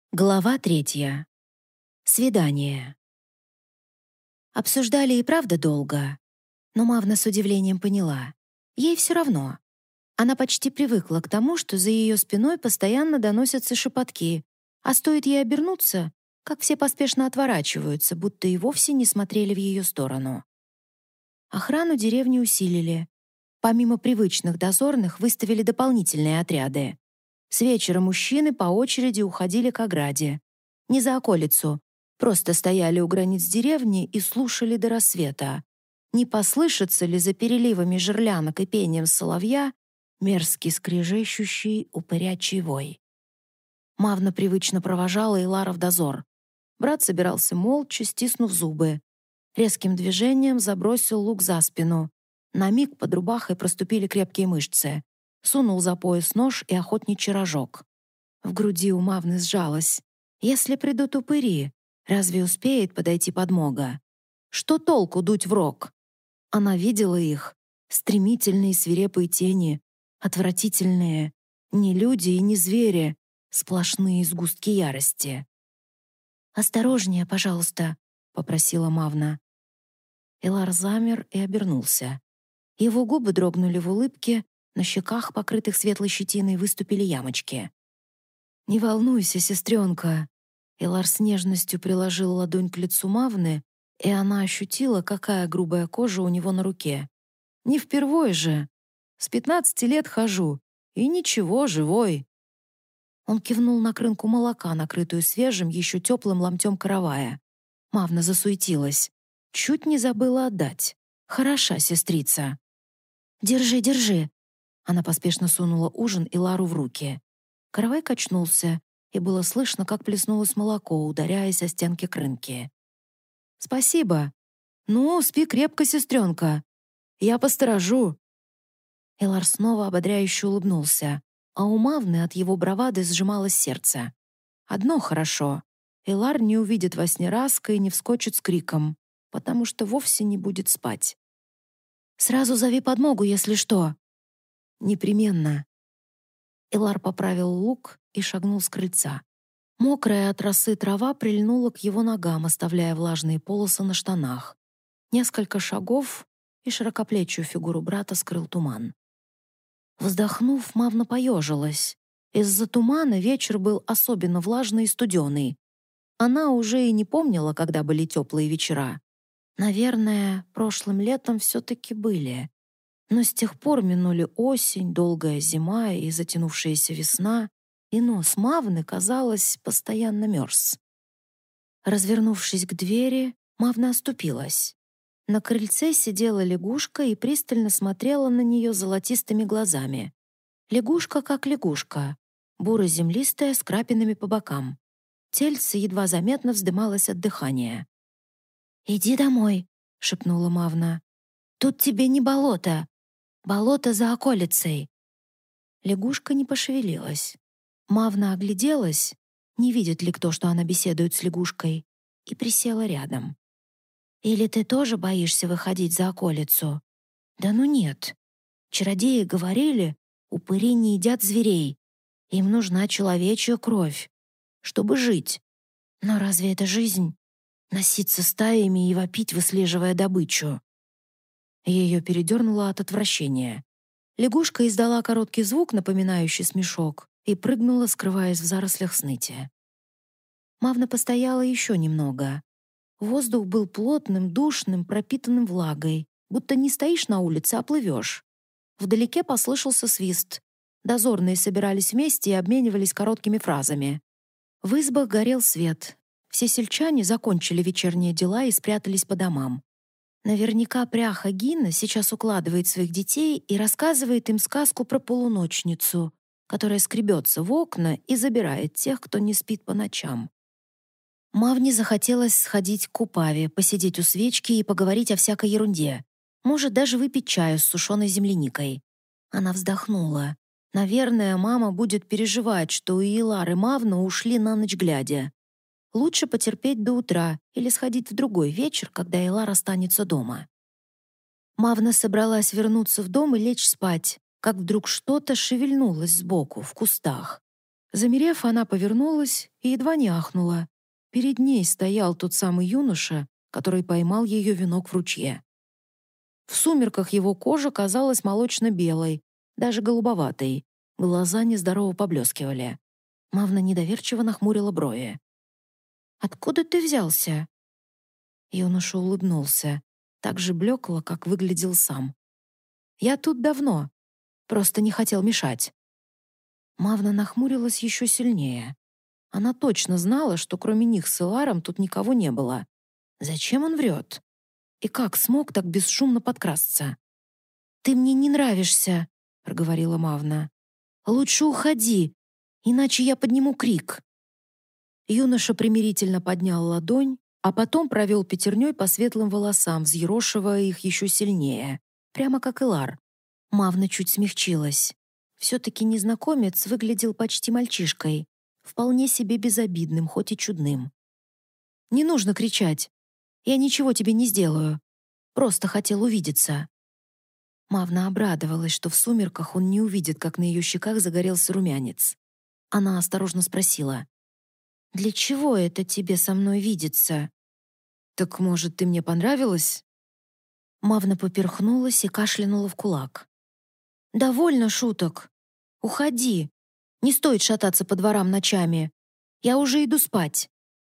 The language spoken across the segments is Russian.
Глава 3. Свидание. Обсуждали и правда долго, но Мавна с удивлением поняла. Ей все равно. Она почти привыкла к тому, что за ее спиной постоянно доносятся шепотки, а стоит ей обернуться, как все поспешно отворачиваются, будто и вовсе не смотрели в ее сторону. Охрану деревни усилили. Помимо привычных дозорных выставили дополнительные отряды. С вечера мужчины по очереди уходили к ограде. Не за околицу, просто стояли у границ деревни и слушали до рассвета. Не послышится ли за переливами жерлянок и пением соловья мерзкий скрежещущий упырячий вой? Мавна привычно провожала Илара в дозор. Брат собирался молча, стиснув зубы. Резким движением забросил лук за спину. На миг под рубахой проступили крепкие мышцы. Сунул за пояс нож и охотничий рожок. В груди у Мавны сжалось. Если придут упыри, разве успеет подойти подмога? Что толку дуть в рог? Она видела их. Стремительные свирепые тени. Отвратительные. Не люди и не звери. Сплошные сгустки ярости. «Осторожнее, пожалуйста», — попросила Мавна. Илар замер и обернулся. Его губы дрогнули в улыбке, на щеках, покрытых светлой щетиной, выступили ямочки. «Не волнуйся, сестренка». Илар с нежностью приложил ладонь к лицу Мавны, и она ощутила, какая грубая кожа у него на руке. «Не впервой же. С 15 лет хожу. И ничего, живой». Он кивнул на крынку молока, накрытую свежим, еще теплым ломтем каравая. Мавна засуетилась. Чуть не забыла отдать. Хороша сестрица. «Держи, держи». Она поспешно сунула ужин Илару в руки. Каравай качнулся, и было слышно, как плеснулось молоко, ударяясь о стенки крынки. «Спасибо. Ну, спи крепко, сестренка. Я посторожу». Илар снова ободряюще улыбнулся, а у Мавны от его бравады сжималось сердце. Одно хорошо. Илар не увидит во сне Раска и не вскочит с криком, потому что вовсе не будет спать. «Сразу зови подмогу, если что». «Непременно». Илар поправил лук и шагнул с крыльца. Мокрая от росы трава прильнула к его ногам, оставляя влажные полосы на штанах. Несколько шагов, и широкоплечью фигуру брата скрыл туман. Вздохнув, Мавна поежилась. Из-за тумана вечер был особенно влажный и студеный. Она уже и не помнила, когда были теплые вечера. Наверное, прошлым летом все-таки были. Но с тех пор минули осень, долгая зима и затянувшаяся весна, и нос Мавны, казалось, постоянно мерз. Развернувшись к двери, Мавна оступилась. На крыльце сидела лягушка и пристально смотрела на нее золотистыми глазами. Лягушка как лягушка, буро-землистая с крапинами по бокам. Тельце едва заметно вздымалось от дыхания. «Иди домой», — шепнула Мавна. «Тут тебе не болото. Болото за околицей». Лягушка не пошевелилась. Мавна огляделась, не видит ли кто, что она беседует с лягушкой, и присела рядом. «Или ты тоже боишься выходить за околицу?» «Да ну нет. Чародеи говорили, упыри не едят зверей. Им нужна человечья кровь, чтобы жить. Но разве это жизнь? Носиться стаями и вопить, выслеживая добычу?» Ее передернуло от отвращения. Лягушка издала короткий звук, напоминающий смешок, и прыгнула, скрываясь в зарослях сныти. Мавна постояла еще немного. Воздух был плотным, душным, пропитанным влагой, будто не стоишь на улице, а плывешь. Вдалеке послышался свист. Дозорные собирались вместе и обменивались короткими фразами. В избах горел свет. Все сельчане закончили вечерние дела и спрятались по домам. Наверняка пряха Гина сейчас укладывает своих детей и рассказывает им сказку про полуночницу, которая скребется в окна и забирает тех, кто не спит по ночам. Мавне захотелось сходить к Купаве, посидеть у свечки и поговорить о всякой ерунде. Может, даже выпить чаю с сушеной земляникой. Она вздохнула. Наверное, мама будет переживать, что и Илар, и Мавна ушли на ночь глядя. Лучше потерпеть до утра или сходить в другой вечер, когда Илар останется дома. Мавна собралась вернуться в дом и лечь спать, как вдруг что-то шевельнулось сбоку, в кустах. Замерев, она повернулась и едва не ахнула. Перед ней стоял тот самый юноша, который поймал ее венок в ручье. В сумерках его кожа казалась молочно-белой, даже голубоватой. Глаза нездорово поблескивали. Мавна недоверчиво нахмурила брови. «Откуда ты взялся?» Юноша улыбнулся, так же блекло, как выглядел сам. «Я тут давно, просто не хотел мешать». Мавна нахмурилась еще сильнее. Она точно знала, что кроме них с Иларом тут никого не было. Зачем он врет? И как смог так бесшумно подкрасться? «Ты мне не нравишься», — проговорила Мавна. «Лучше уходи, иначе я подниму крик». Юноша примирительно поднял ладонь, а потом провел пятерней по светлым волосам, взъерошивая их еще сильнее, прямо как Илар. Мавна чуть смягчилась. Все-таки незнакомец выглядел почти мальчишкой, вполне себе безобидным, хоть и чудным. «Не нужно кричать. Я ничего тебе не сделаю. Просто хотел увидеться». Мавна обрадовалась, что в сумерках он не увидит, как на ее щеках загорелся румянец. Она осторожно спросила: «Для чего это тебе со мной видеться?» «Так, может, ты мне понравилась?» Мавна поперхнулась и кашлянула в кулак. «Довольно шуток. Уходи. Не стоит шататься по дворам ночами. Я уже иду спать».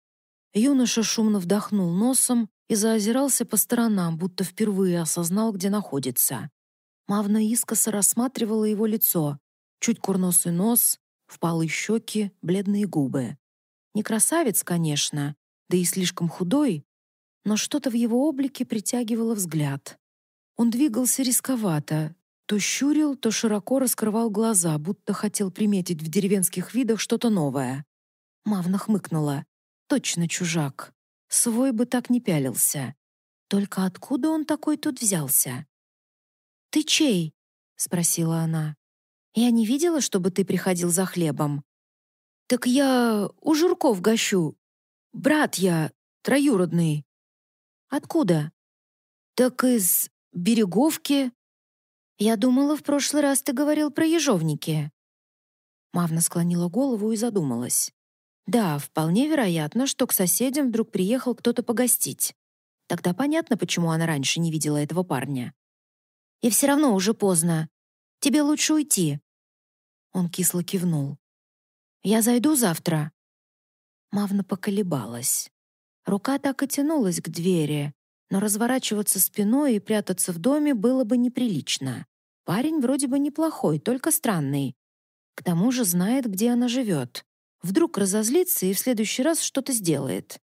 Юноша шумно вдохнул носом и заозирался по сторонам, будто впервые осознал, где находится. Мавна искоса рассматривала его лицо. Чуть курносый нос, впалые щеки, бледные губы. Не красавец, конечно, да и слишком худой, но что-то в его облике притягивало взгляд. Он двигался рисковато, то щурил, то широко раскрывал глаза, будто хотел приметить в деревенских видах что-то новое. Мавна хмыкнула. Точно чужак. Свой бы так не пялился. Только откуда он такой тут взялся? «Ты чей?» — спросила она. «Я не видела, чтобы ты приходил за хлебом». «Так я у Журков гощу. Брат я, троюродный». «Откуда?» «Так из Береговки». «Я думала, в прошлый раз ты говорил про ежовники». Мавна склонила голову и задумалась. Да, вполне вероятно, что к соседям вдруг приехал кто-то погостить. Тогда понятно, почему она раньше не видела этого парня. «И все равно уже поздно. Тебе лучше уйти». Он кисло кивнул. «Я зайду завтра». Мавна поколебалась. Рука так и тянулась к двери, но разворачиваться спиной и прятаться в доме было бы неприлично. Парень вроде бы неплохой, только странный. К тому же знает, где она живет. Вдруг разозлится и в следующий раз что-то сделает.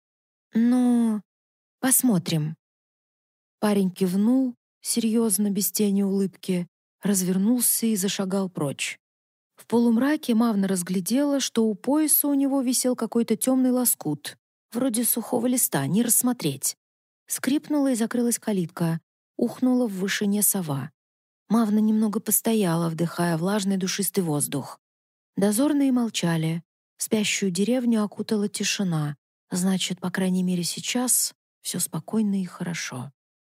«Ну, посмотрим». Парень кивнул, серьезно, без тени улыбки, развернулся и зашагал прочь. В полумраке Мавна разглядела, что у пояса у него висел какой-то темный лоскут, вроде сухого листа, не рассмотреть. Скрипнула и закрылась калитка, ухнула в вышине сова. Мавна немного постояла, вдыхая влажный душистый воздух. Дозорные молчали. Спящую деревню окутала тишина. Значит, по крайней мере, сейчас все спокойно и хорошо.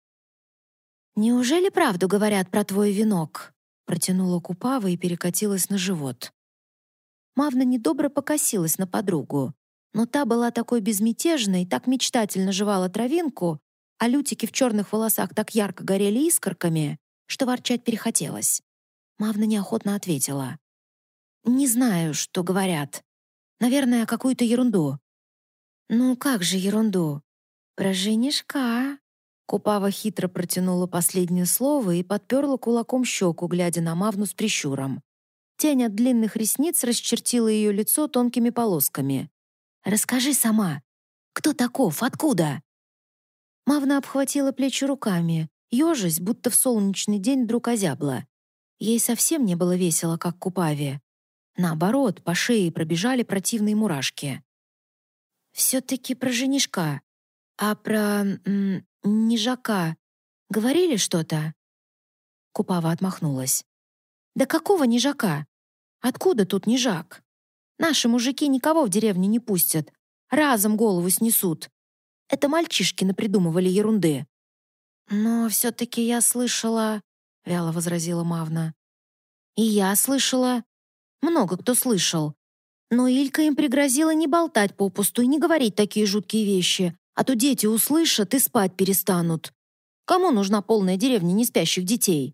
«Неужели правду говорят про твой венок?» Протянула Купава и перекатилась на живот. Мавна недобро покосилась на подругу, но та была такой безмятежной, так мечтательно жевала травинку, а лютики в черных волосах так ярко горели искорками, что ворчать перехотелось. Мавна неохотно ответила: «Не знаю, что говорят. Наверное, какую-то ерунду». «Ну как же ерунду? Про женишка». Купава хитро протянула последнее слово и подперла кулаком щеку, глядя на Мавну с прищуром. Тень от длинных ресниц расчертила ее лицо тонкими полосками. «Расскажи сама. Кто таков? Откуда?» Мавна обхватила плечи руками, ежась, будто в солнечный день вдруг озябла. Ей совсем не было весело, как Купаве. Наоборот, по шее пробежали противные мурашки. «Все-таки про женишка. А про... Нежака. Говорили что-то?» Купава отмахнулась. «Да какого нежака? Откуда тут нежак? Наши мужики никого в деревню не пустят. Разом голову снесут. Это мальчишки напридумывали ерунды». «Но все-таки я слышала...» — вяло возразила Мавна. «И я слышала. Много кто слышал. Но Илька им пригрозила не болтать попусту и не говорить такие жуткие вещи, а то дети услышат и спать перестанут. Кому нужна полная деревня неспящих детей?»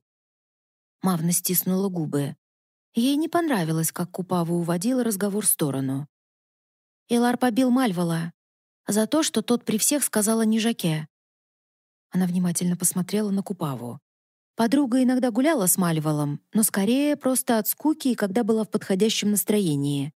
Мавна стиснула губы. Ей не понравилось, как Купава уводила разговор в сторону. Илар побил Мальвала за то, что тот при всех сказал о Нижаке. Она внимательно посмотрела на Купаву. Подруга иногда гуляла с Мальвалом, но скорее просто от скуки и когда была в подходящем настроении.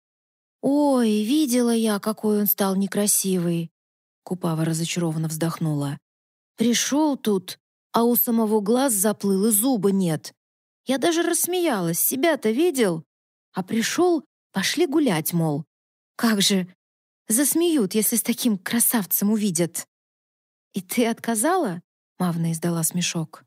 «Ой, видела я, какой он стал некрасивый!» Купава разочарованно вздохнула. «Пришел тут, а у самого глаз заплыл и зуба нет. Я даже рассмеялась, себя-то видел? А пришел, пошли гулять, мол. Как же, засмеют, если с таким красавцем увидят!» «И ты отказала?» — Мавна издала смешок.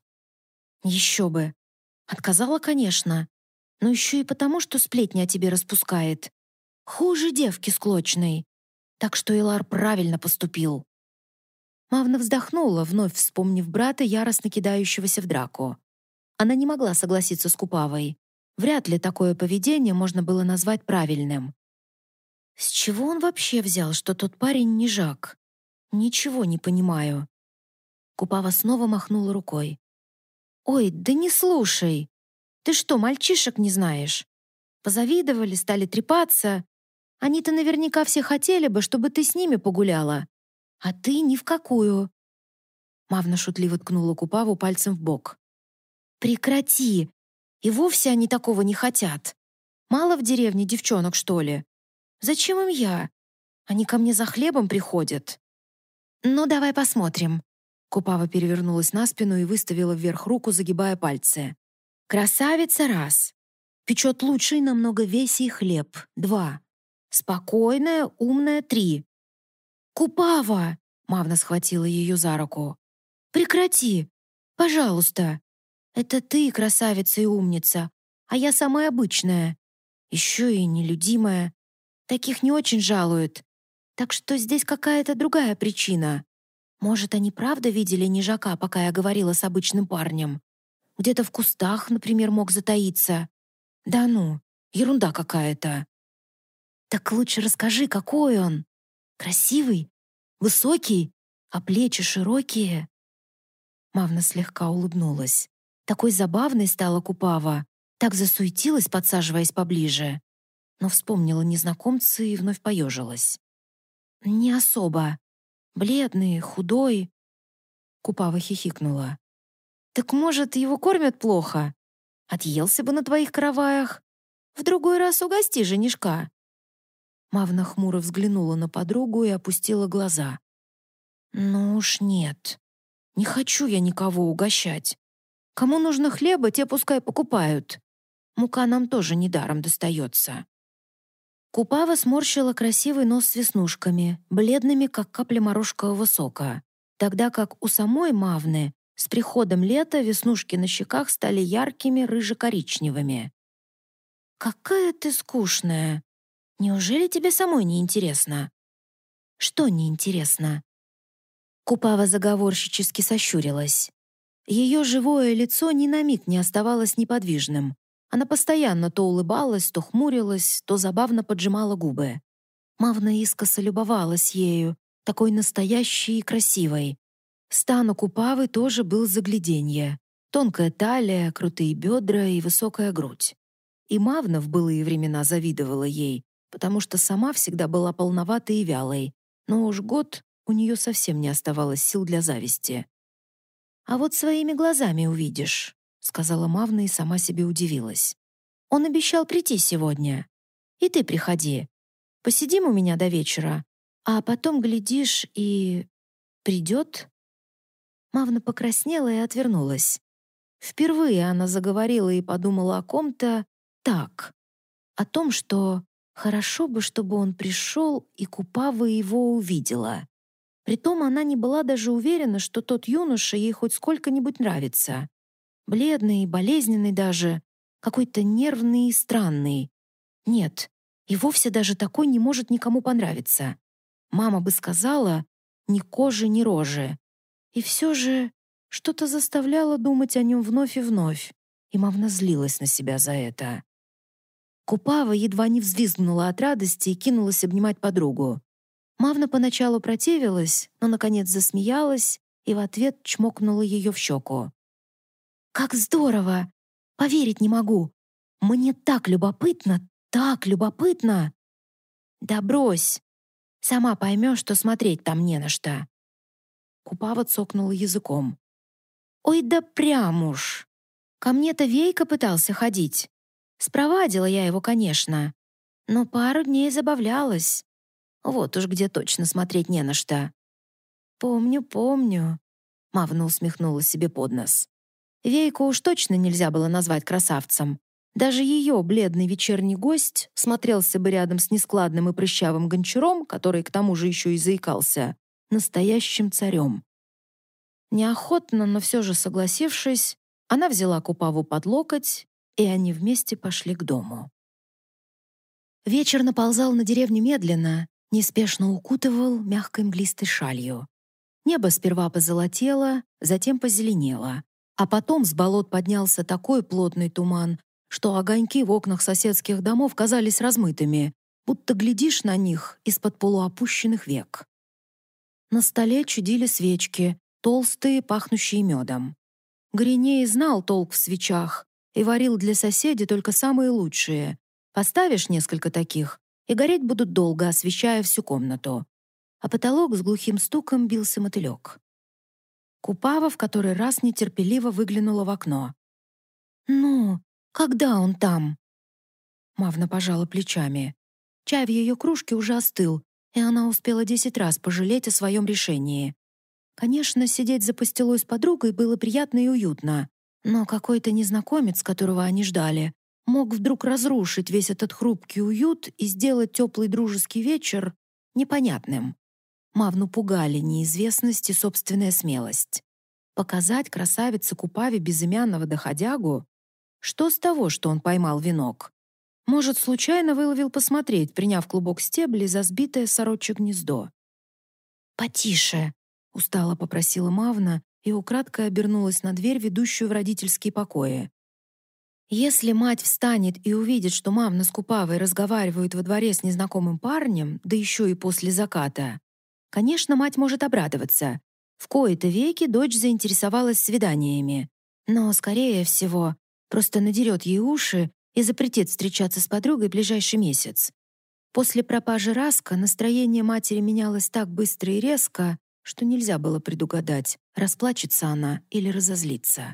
«Еще бы! Отказала, конечно, но еще и потому, что сплетни о тебе распускает. Хуже девки склочной. Так что Илар правильно поступил». Мавна вздохнула, вновь вспомнив брата, яростно кидающегося в драку. Она не могла согласиться с Купавой. Вряд ли такое поведение можно было назвать правильным. С чего он вообще взял, что тот парень не Жак? Ничего не понимаю. Купава снова махнула рукой. «Ой, да не слушай! Ты что, мальчишек не знаешь? Позавидовали, стали трепаться. Они-то наверняка все хотели бы, чтобы ты с ними погуляла. А ты ни в какую». Мавна шутливо ткнула Купаву пальцем в бок. «Прекрати! И вовсе они такого не хотят. Мало в деревне девчонок, что ли? Зачем им я? Они ко мне за хлебом приходят». «Ну, давай посмотрим». Купава перевернулась на спину и выставила вверх руку, загибая пальцы. «Красавица — раз. Печет лучший намного весей хлеб — два. Спокойная, умная — три. «Купава!» — Мавна схватила ее за руку. «Прекрати! Пожалуйста! Это ты красавица и умница, а я самая обычная. Еще и нелюдимая. Таких не очень жалуют. Так что здесь какая-то другая причина. Может, они правда видели Нижака, пока я говорила с обычным парнем? Где-то в кустах, например, мог затаиться. Да ну, ерунда какая-то. Так лучше расскажи, какой он. Красивый, высокий, а плечи широкие». Мавна слегка улыбнулась. Такой забавной стала Купава, так засуетилась, подсаживаясь поближе. Но вспомнила незнакомца и вновь поежилась. «Не особо. Бледный, худой». Купава хихикнула. «Так, может, его кормят плохо? Отъелся бы на твоих караваях. В другой раз угости женишка». Мавна хмуро взглянула на подругу и опустила глаза. «Ну уж нет. Не хочу я никого угощать. Кому нужно хлеба, те пускай покупают. Мука нам тоже недаром достается». Купава сморщила красивый нос с веснушками, бледными, как капля морожкового сока, тогда как у самой Мавны с приходом лета веснушки на щеках стали яркими рыже-коричневыми. «Какая ты скучная! Неужели тебе самой не интересно?» «Что неинтересно?» Купава заговорщически сощурилась. Ее живое лицо ни на миг не оставалось неподвижным. Она постоянно то улыбалась, то хмурилась, то забавно поджимала губы. Мавна искоса любовалась ею, такой настоящей и красивой. Стан у Купавы тоже был загляденье. Тонкая талия, крутые бедра и высокая грудь. И Мавна в былые времена завидовала ей, потому что сама всегда была полноватой и вялой. Но уж год у нее совсем не оставалось сил для зависти. «А вот своими глазами увидишь», — сказала Мавна и сама себе удивилась. «Он обещал прийти сегодня. И ты приходи. Посидим у меня до вечера, а потом, глядишь, и... придет». Мавна покраснела и отвернулась. Впервые она заговорила и подумала о ком-то так. О том, что хорошо бы, чтобы он пришел, и Купава его увидела. Притом она не была даже уверена, что тот юноша ей хоть сколько-нибудь нравится. Бледный, болезненный даже, какой-то нервный и странный. Нет, и вовсе даже такой не может никому понравиться. Мама бы сказала, ни кожи, ни рожи. И все же что-то заставляло думать о нем вновь и вновь, и Мавна злилась на себя за это. Купава едва не взвизгнула от радости и кинулась обнимать подругу. Мавна поначалу противилась, но, наконец, засмеялась и в ответ чмокнула ее в щеку. «Как здорово! Поверить не могу! Мне так любопытно, так любопытно!» «Да брось! Сама поймешь, что смотреть там не на что!» Купава цокнула языком. «Ой, да прям уж! Ко мне-то Вейка пытался ходить. Спровадила я его, конечно, но пару дней забавлялась. Вот уж где точно смотреть не на что». «Помню, помню», — Мавна усмехнулась себе под нос. Вейку уж точно нельзя было назвать красавцем. Даже ее бледный вечерний гость смотрелся бы рядом с нескладным и прыщавым гончаром, который к тому же еще и заикался, настоящим царем. Неохотно, но все же согласившись, она взяла Купаву под локоть, и они вместе пошли к дому. Вечер наползал на деревню медленно, неспешно укутывал мягкой мглистой шалью. Небо сперва позолотело, затем позеленело, а потом с болот поднялся такой плотный туман, что огоньки в окнах соседских домов казались размытыми, будто глядишь на них из-под полуопущенных век. На столе чудили свечки, толстые, пахнущие медом. Гриней знал толк в свечах и варил для соседей только самые лучшие. Поставишь несколько таких, и гореть будут долго, освещая всю комнату. А потолок с глухим стуком бился мотылек. Купава в который раз нетерпеливо выглянула в окно. «Ну, когда он там?» Мавна пожала плечами. Чай в ее кружке уже остыл, и она успела 10 раз пожалеть о своем решении. Конечно, сидеть за пастилой с подругой было приятно и уютно, но какой-то незнакомец, которого они ждали, мог вдруг разрушить весь этот хрупкий уют и сделать теплый дружеский вечер непонятным. Мавну пугали неизвестность и собственная смелость. Показать красавице Купаве безымянного доходягу? Что с того, что он поймал венок? Может, случайно выловил посмотреть, приняв клубок стеблей за сбитое сорочье гнездо? «Потише!» — устало попросила Мавна и украдкой обернулась на дверь, ведущую в родительские покои. Если мать встанет и увидит, что Мавна с Купавой разговаривают во дворе с незнакомым парнем, да еще и после заката, конечно, мать может обрадоваться. В кои-то веки дочь заинтересовалась свиданиями. Но, скорее всего, просто надерет ей уши и запретит встречаться с подругой ближайший месяц. После пропажи Раска настроение матери менялось так быстро и резко, что нельзя было предугадать, расплачется она или разозлится.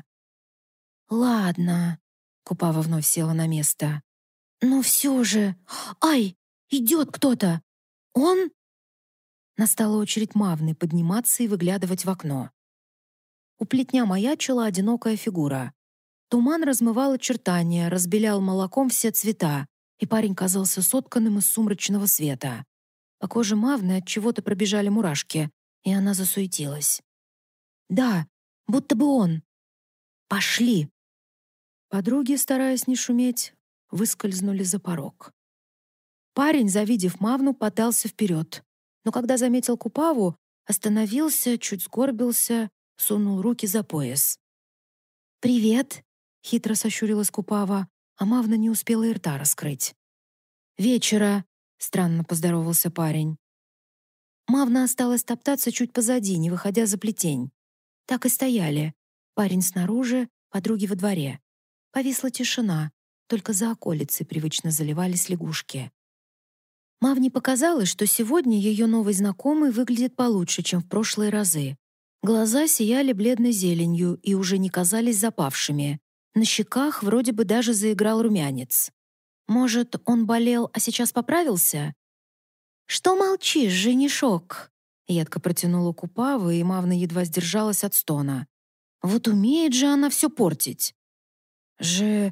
«Ладно», — Купава вновь села на место. «Но все же... Ай, идет кто-то! Он...» Настала очередь Мавны подниматься и выглядывать в окно. У плетня маячила одинокая фигура. Туман размывал очертания, разбелял молоком все цвета, и парень казался сотканным из сумрачного света. По коже Мавны от чего-то пробежали мурашки, и она засуетилась. «Да, будто бы он. Пошли!» Подруги, стараясь не шуметь, выскользнули за порог. Парень, завидев Мавну, подался вперед, но когда заметил Купаву, остановился, чуть сгорбился, сунул руки за пояс. «Привет!» — хитро сощурилась Купава, а Мавна не успела и рта раскрыть. «Вечера!» — странно поздоровался парень. Мавна осталась топтаться чуть позади, не выходя за плетень. Так и стояли. Парень снаружи, подруги во дворе. Повисла тишина, только за околицей привычно заливались лягушки. Мавне показалось, что сегодня ее новый знакомый выглядит получше, чем в прошлые разы. Глаза сияли бледной зеленью и уже не казались запавшими. На щеках вроде бы даже заиграл румянец. Может, он болел, а сейчас поправился? «Что молчишь, женишок?» Едко протянула Купава, и Мавна едва сдержалась от стона. Вот умеет же она все портить. «Же...»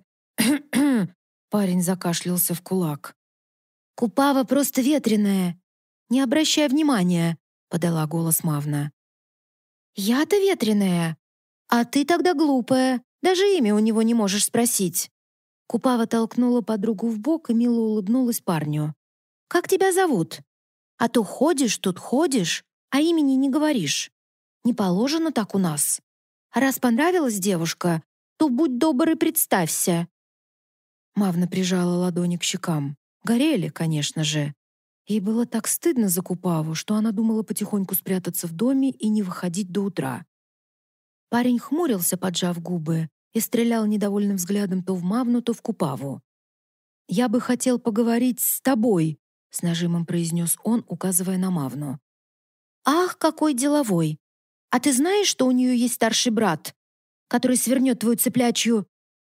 Парень закашлялся в кулак. «Купава просто ветреная. Не обращай внимания», — подала голос Мавна. «Я-то ветреная, а ты тогда глупая. Даже имя у него не можешь спросить». Купава толкнула подругу в бок и мило улыбнулась парню. «Как тебя зовут? А то ходишь тут ходишь, а имени не говоришь. Не положено так у нас. А раз понравилась девушка, то будь добр и представься». Мавна прижала ладони к щекам. Горели, конечно же. Ей было так стыдно за Купаву, что она думала потихоньку спрятаться в доме и не выходить до утра. Парень хмурился, поджав губы, и стрелял недовольным взглядом то в Мавну, то в Купаву. «Я бы хотел поговорить с тобой», — с нажимом произнес он, указывая на Мавну. «Ах, какой деловой! А ты знаешь, что у нее есть старший брат, который свернет твою цыплячью...»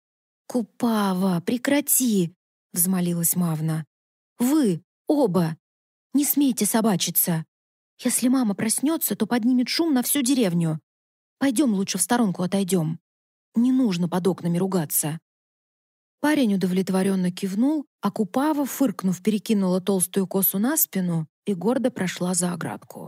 «Купава, прекрати!» — взмолилась Мавна. «Вы, оба, не смейте собачиться. Если мама проснется, то поднимет шум на всю деревню. Пойдем лучше в сторонку отойдем. Не нужно под окнами ругаться». Парень удовлетворенно кивнул, а Купава, фыркнув, перекинула толстую косу на спину и гордо прошла за оградку.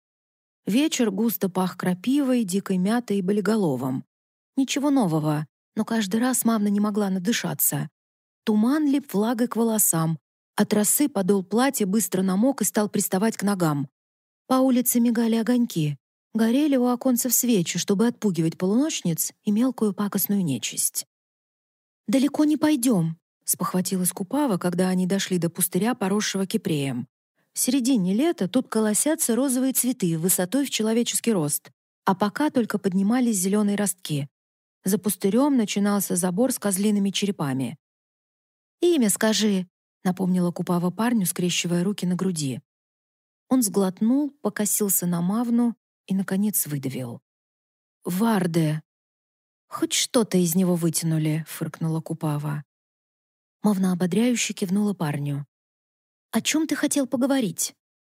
Вечер густо пах крапивой, дикой мятой и болиголовом. Ничего нового, но каждый раз мама не могла надышаться. Туман лип влагой к волосам. От росы подол платья быстро намок и стал приставать к ногам. По улице мигали огоньки. Горели у оконцев свечи, чтобы отпугивать полуночниц и мелкую пакостную нечисть. «Далеко не пойдем», — спохватилась Купава, когда они дошли до пустыря, поросшего кипреем. В середине лета тут колосятся розовые цветы высотой в человеческий рост, а пока только поднимались зеленые ростки. За пустырем начинался забор с козлиными черепами. «Имя скажи», — напомнила Купава парню, скрещивая руки на груди. Он сглотнул, покосился на Мавну и, наконец, выдавил. «Варде». «Хоть что-то из него вытянули», — фыркнула Купава. Мавна ободряюще кивнула парню. «О чем ты хотел поговорить?»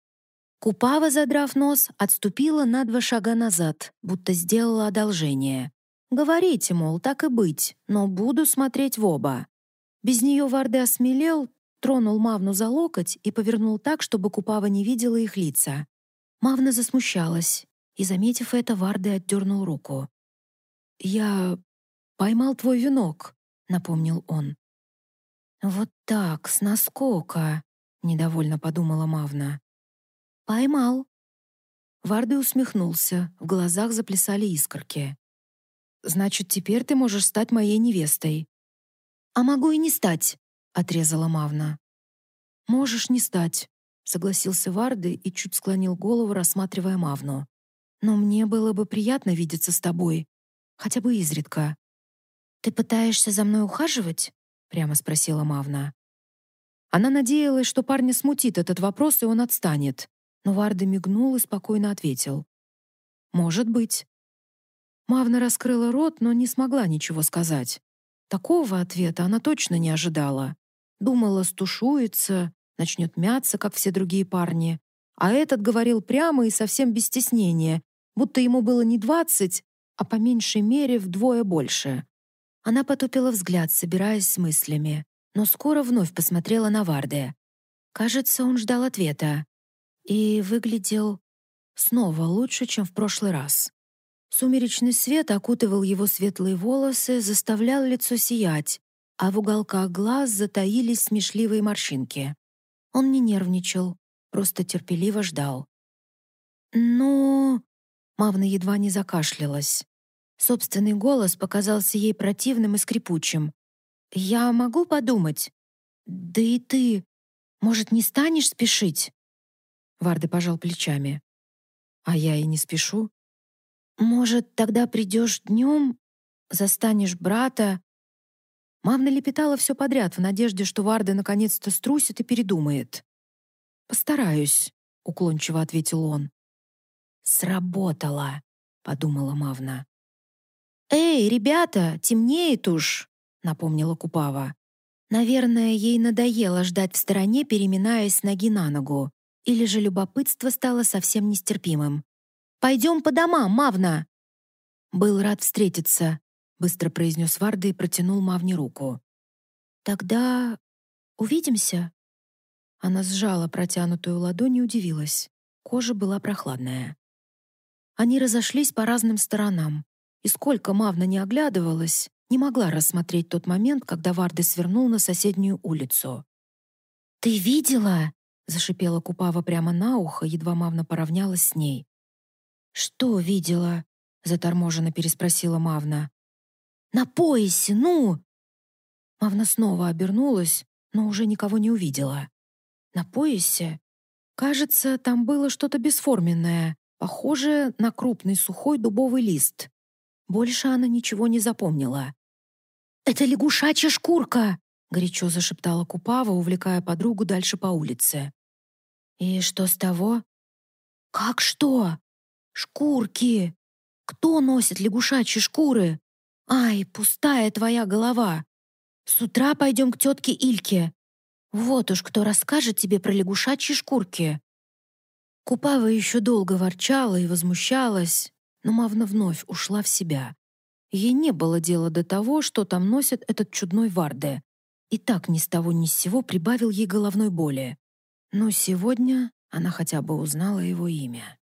Купава, задрав нос, отступила на 2 шага назад, будто сделала одолжение. «Говорите, мол, так и быть, но буду смотреть в оба». Без нее Варде осмелел, тронул Мавну за локоть и повернул так, чтобы Купава не видела их лица. Мавна засмущалась, и, заметив это, Варде отдернул руку. «Я поймал твой венок», — напомнил он. «Вот так, с наскока», — недовольно подумала Мавна. «Поймал». Варде усмехнулся, в глазах заплясали искорки. «Значит, теперь ты можешь стать моей невестой». «А могу и не стать», — отрезала Мавна. «Можешь не стать», — согласился Варде и чуть склонил голову, рассматривая Мавну. «Но мне было бы приятно видеться с тобой, хотя бы изредка». «Ты пытаешься за мной ухаживать?» — прямо спросила Мавна. Она надеялась, что парня смутит этот вопрос, и он отстанет. Но Варде мигнул и спокойно ответил. «Может быть». Мавна раскрыла рот, но не смогла ничего сказать. Такого ответа она точно не ожидала. Думала, стушуется, начнет мяться, как все другие парни. А этот говорил прямо и совсем без стеснения, будто ему было не 20, а по меньшей мере вдвое больше. Она потупила взгляд, собираясь с мыслями, но скоро вновь посмотрела на Варде. Кажется, он ждал ответа. И выглядел снова лучше, чем в прошлый раз. Сумеречный свет окутывал его светлые волосы, заставлял лицо сиять, а в уголках глаз затаились смешливые морщинки. Он не нервничал, просто терпеливо ждал. «Ну...» — Мавна едва не закашлялась. Собственный голос показался ей противным и скрипучим. «Я могу подумать? Да и ты, может, не станешь спешить?» Варде пожал плечами. «А я и не спешу. Может, тогда придешь днем, застанешь брата?» Мавна лепетала все подряд в надежде, что Варде наконец-то струсит и передумает. «Постараюсь», — уклончиво ответил он. «Сработало», — подумала Мавна. «Эй, ребята, темнеет уж», — напомнила Купава. Наверное, ей надоело ждать в стороне, переминаясь с ноги на ногу. Или же любопытство стало совсем нестерпимым. «Пойдем по домам, Мавна!» «Был рад встретиться», — быстро произнес Варда и протянул Мавне руку. «Тогда увидимся?» Она сжала протянутую ладонь и удивилась. Кожа была прохладная. Они разошлись по разным сторонам. И сколько Мавна не оглядывалась, не могла рассмотреть тот момент, когда Варде свернул на соседнюю улицу. «Ты видела?» — зашипела Купава прямо на ухо, едва Мавна поравнялась с ней. «Что видела?» — заторможенно переспросила Мавна. «На поясе, ну!» Мавна снова обернулась, но уже никого не увидела. На поясе, кажется, там было что-то бесформенное, похожее на крупный сухой дубовый лист. Больше она ничего не запомнила. «Это лягушачья шкурка!» — горячо зашептала Купава, увлекая подругу дальше по улице. «И что с того?» «Как что? Шкурки! Кто носит лягушачьи шкуры? Ай, пустая твоя голова! С утра пойдем к тетке Ильке. Вот уж кто расскажет тебе про лягушачьи шкурки». Купава еще долго ворчала и возмущалась, но Мавна вновь ушла в себя. Ей не было дела до того, что там носит этот чудной Варде. И так ни с того ни с сего прибавил ей головной боли. Но сегодня она хотя бы узнала его имя.